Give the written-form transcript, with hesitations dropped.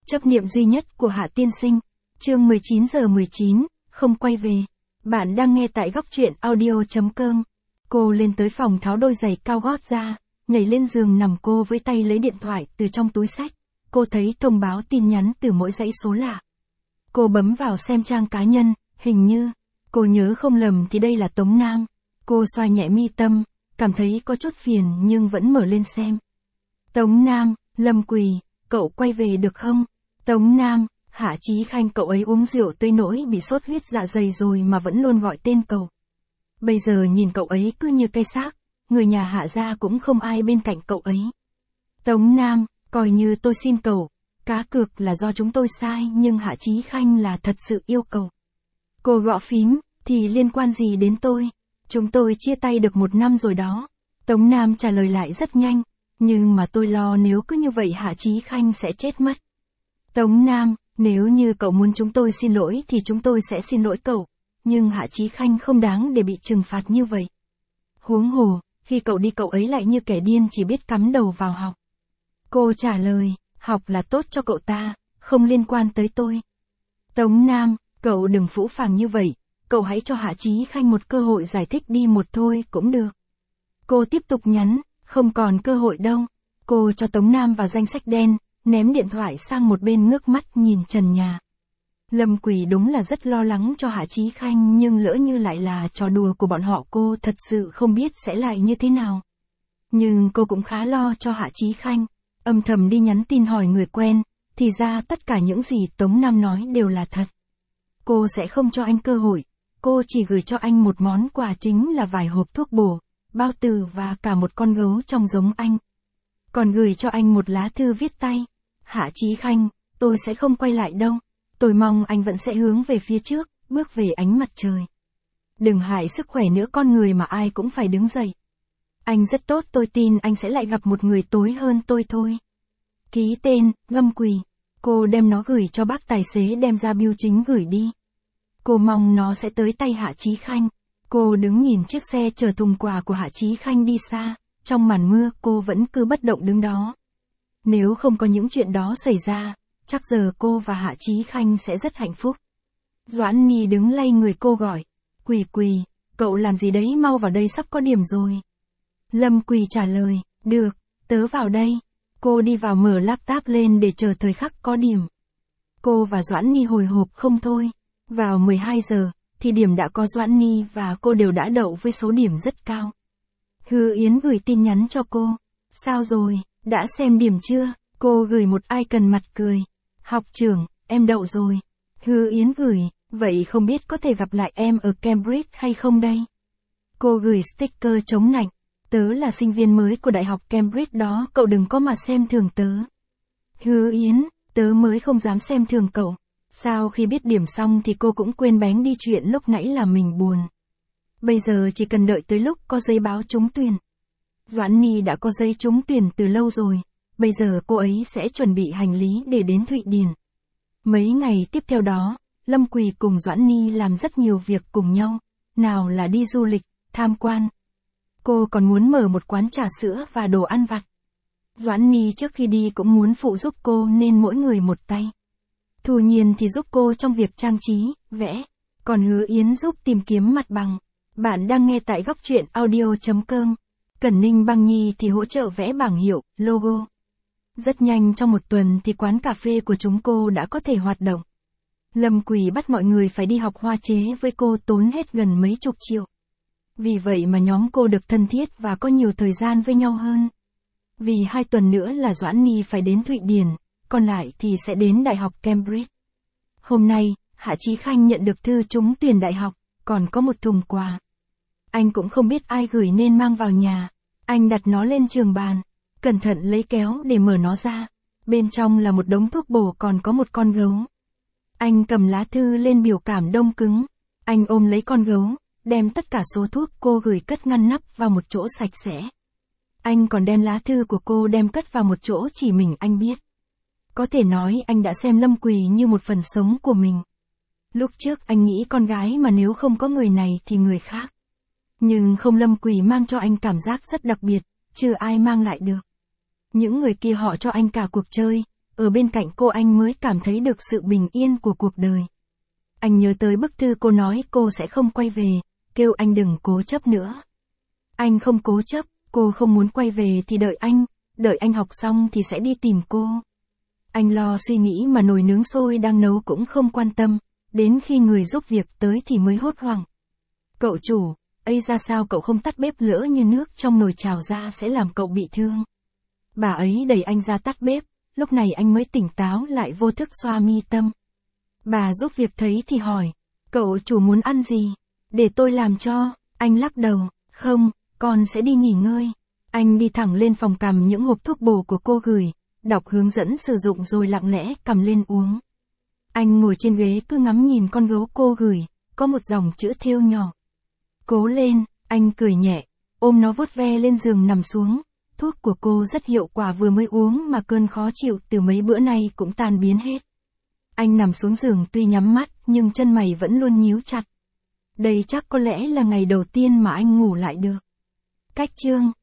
Chấp niệm duy nhất của Hạ tiên sinh. Chương 19:19, không quay về. Bạn đang nghe tại góc truyện audio.com. Cô lên tới phòng tháo đôi giày cao gót ra, nhảy lên giường nằm cô với tay lấy điện thoại từ trong túi xách. Cô thấy thông báo tin nhắn từ mỗi dãy số lạ. Cô bấm vào xem trang cá nhân, hình như, cô nhớ không lầm thì đây là Tống Nam. Cô xoa nhẹ mi tâm, cảm thấy có chút phiền nhưng vẫn mở lên xem. Tống Nam, Lâm Quỳ, cậu quay về được không? Tống Nam, Hạ Chí Khanh, cậu ấy uống rượu tới nỗi bị sốt huyết dạ dày rồi mà vẫn luôn gọi tên cậu. Bây giờ nhìn cậu ấy cứ như cây xác, người nhà Hạ gia cũng không ai bên cạnh cậu ấy. Tống Nam, coi như tôi xin cậu, cá cược là do chúng tôi sai nhưng Hạ Chí Khanh là thật sự yêu cậu. Cô gõ phím, thì liên quan gì đến tôi? Chúng tôi chia tay được 1 năm rồi đó. Tống Nam trả lời lại rất nhanh, nhưng mà tôi lo nếu cứ như vậy Hạ Chí Khanh sẽ chết mất. Tống Nam, nếu như cậu muốn chúng tôi xin lỗi thì chúng tôi sẽ xin lỗi cậu, nhưng Hạ Chí Khanh không đáng để bị trừng phạt như vậy. Huống hồ, khi cậu đi cậu ấy lại như kẻ điên chỉ biết cắm đầu vào học. Cô trả lời, học là tốt cho cậu ta, không liên quan tới tôi. Tống Nam, cậu đừng phũ phàng như vậy, cậu hãy cho Hạ Chí Khanh một cơ hội giải thích đi một thôi cũng được. Cô tiếp tục nhắn, không còn cơ hội đâu. Cô cho Tống Nam vào danh sách đen, ném điện thoại sang một bên ngước mắt nhìn trần nhà. Lâm Quỳ đúng là rất lo lắng cho Hạ Chí Khanh nhưng lỡ như lại là trò đùa của bọn họ cô thật sự không biết sẽ lại như thế nào. Nhưng cô cũng khá lo cho Hạ Chí Khanh, âm thầm đi nhắn tin hỏi người quen, thì ra tất cả những gì Tống Nam nói đều là thật. Cô sẽ không cho anh cơ hội, cô chỉ gửi cho anh một món quà chính là vài hộp thuốc bổ, bao tử và cả một con gấu trông giống anh. Còn gửi cho anh một lá thư viết tay. Hạ Chí Khanh, tôi sẽ không quay lại đâu. Tôi mong anh vẫn sẽ hướng về phía trước, bước về ánh mặt trời. Đừng hại sức khỏe nữa, con người mà ai cũng phải đứng dậy. Anh rất tốt, tôi tin anh sẽ lại gặp một người tối hơn tôi thôi. Ký tên, Lâm Quỳ. Cô đem nó gửi cho bác tài xế đem ra bưu chính gửi đi. Cô mong nó sẽ tới tay Hạ Chí Khanh. Cô đứng nhìn chiếc xe chở thùng quà của Hạ Chí Khanh đi xa, trong màn mưa cô vẫn cứ bất động đứng đó. Nếu không có những chuyện đó xảy ra, chắc giờ cô và Hạ Chí Khanh sẽ rất hạnh phúc. Doãn Nhi đứng lay người cô gọi, Quỳ Quỳ, cậu làm gì đấy, mau vào đây sắp có điểm rồi. Lâm Quỳ trả lời, được, tớ vào đây. Cô đi vào mở laptop lên để chờ thời khắc có điểm. Cô và Doãn Nhi hồi hộp không thôi. Vào 12 giờ, thì điểm đã có, Doãn Nhi và cô đều đã đậu với số điểm rất cao. Hư Yến gửi tin nhắn cho cô. Sao rồi, đã xem điểm chưa? Cô gửi một icon mặt cười. Học trưởng, em đậu rồi. Hư Yến gửi, vậy không biết có thể gặp lại em ở Cambridge hay không đây? Cô gửi sticker chống nạnh. Tớ là sinh viên mới của Đại học Cambridge đó, cậu đừng có mà xem thường tớ. Hư Yến, tớ mới không dám xem thường cậu. Sau khi biết điểm xong thì cô cũng quên bén đi chuyện lúc nãy là mình buồn. Bây giờ chỉ cần đợi tới lúc có giấy báo trúng tuyển. Doãn Nhi đã có giấy trúng tuyển từ lâu rồi, bây giờ cô ấy sẽ chuẩn bị hành lý để đến Thụy Điển. Mấy ngày tiếp theo đó, Lâm Quỳ cùng Doãn Nhi làm rất nhiều việc cùng nhau, nào là đi du lịch, tham quan. Cô còn muốn mở một quán trà sữa và đồ ăn vặt. Doãn Nhi trước khi đi cũng muốn phụ giúp cô nên mỗi người một tay. Thu Nhiên thì giúp cô trong việc trang trí, vẽ, còn Hứa Yến giúp tìm kiếm mặt bằng. Bạn đang nghe tại góc truyện audio.com. Cẩn Ninh Băng Nhi thì hỗ trợ vẽ bảng hiệu, logo. Rất nhanh trong 1 tuần thì quán cà phê của chúng cô đã có thể hoạt động. Lâm Quỳ bắt mọi người phải đi học hoa chế với cô, tốn hết gần mấy chục triệu. Vì vậy mà nhóm cô được thân thiết và có nhiều thời gian với nhau hơn. Vì 2 tuần nữa là Doãn Nhi phải đến Thụy Điển, còn lại thì sẽ đến Đại học Cambridge. Hôm nay, Hạ Chí Khanh nhận được thư trúng tuyển đại học, còn có một thùng quà. Anh cũng không biết ai gửi nên mang vào nhà. Anh đặt nó lên trường bàn, cẩn thận lấy kéo để mở nó ra. Bên trong là một đống thuốc bổ, còn có một con gấu. Anh cầm lá thư lên biểu cảm đông cứng. Anh ôm lấy con gấu, đem tất cả số thuốc cô gửi cất ngăn nắp vào một chỗ sạch sẽ. Anh còn đem lá thư của cô đem cất vào một chỗ chỉ mình anh biết. Có thể nói anh đã xem Lâm Quỳ như một phần sống của mình. Lúc trước anh nghĩ con gái mà nếu không có người này thì người khác. Nhưng không, Lâm Quỳ mang cho anh cảm giác rất đặc biệt, chưa ai mang lại được. Những người kia họ cho anh cả cuộc chơi, Ở bên cạnh cô anh mới cảm thấy được sự bình yên của cuộc đời. Anh nhớ tới bức thư cô nói cô sẽ không quay về, kêu anh đừng cố chấp nữa. Anh không cố chấp, cô không muốn quay về thì đợi anh học xong thì sẽ đi tìm cô. Anh lo suy nghĩ mà nồi nướng sôi đang nấu cũng không quan tâm, đến khi người giúp việc tới thì mới hốt hoảng. Cậu chủ, ấy ra sao cậu không tắt bếp, lỡ như nước trong nồi trào ra sẽ làm cậu bị thương. Bà ấy đẩy anh ra tắt bếp, lúc này anh mới tỉnh táo lại, vô thức xoa mi tâm. Bà giúp việc thấy thì hỏi, cậu chủ muốn ăn gì? Để tôi làm cho. Anh lắc đầu, không, con sẽ đi nghỉ ngơi. Anh đi thẳng lên phòng cầm những hộp thuốc bổ của cô gửi, đọc hướng dẫn sử dụng rồi lặng lẽ cầm lên uống. Anh ngồi trên ghế cứ ngắm nhìn con gấu cô gửi, có một dòng chữ thêu nhỏ. Cố lên, anh cười nhẹ, ôm nó vuốt ve lên giường nằm xuống. Thuốc của cô rất hiệu quả, vừa mới uống mà cơn khó chịu từ mấy bữa nay cũng tan biến hết. Anh nằm xuống giường tuy nhắm mắt nhưng chân mày vẫn luôn nhíu chặt. Đây chắc có lẽ là ngày đầu tiên mà anh ngủ lại được. Cách chương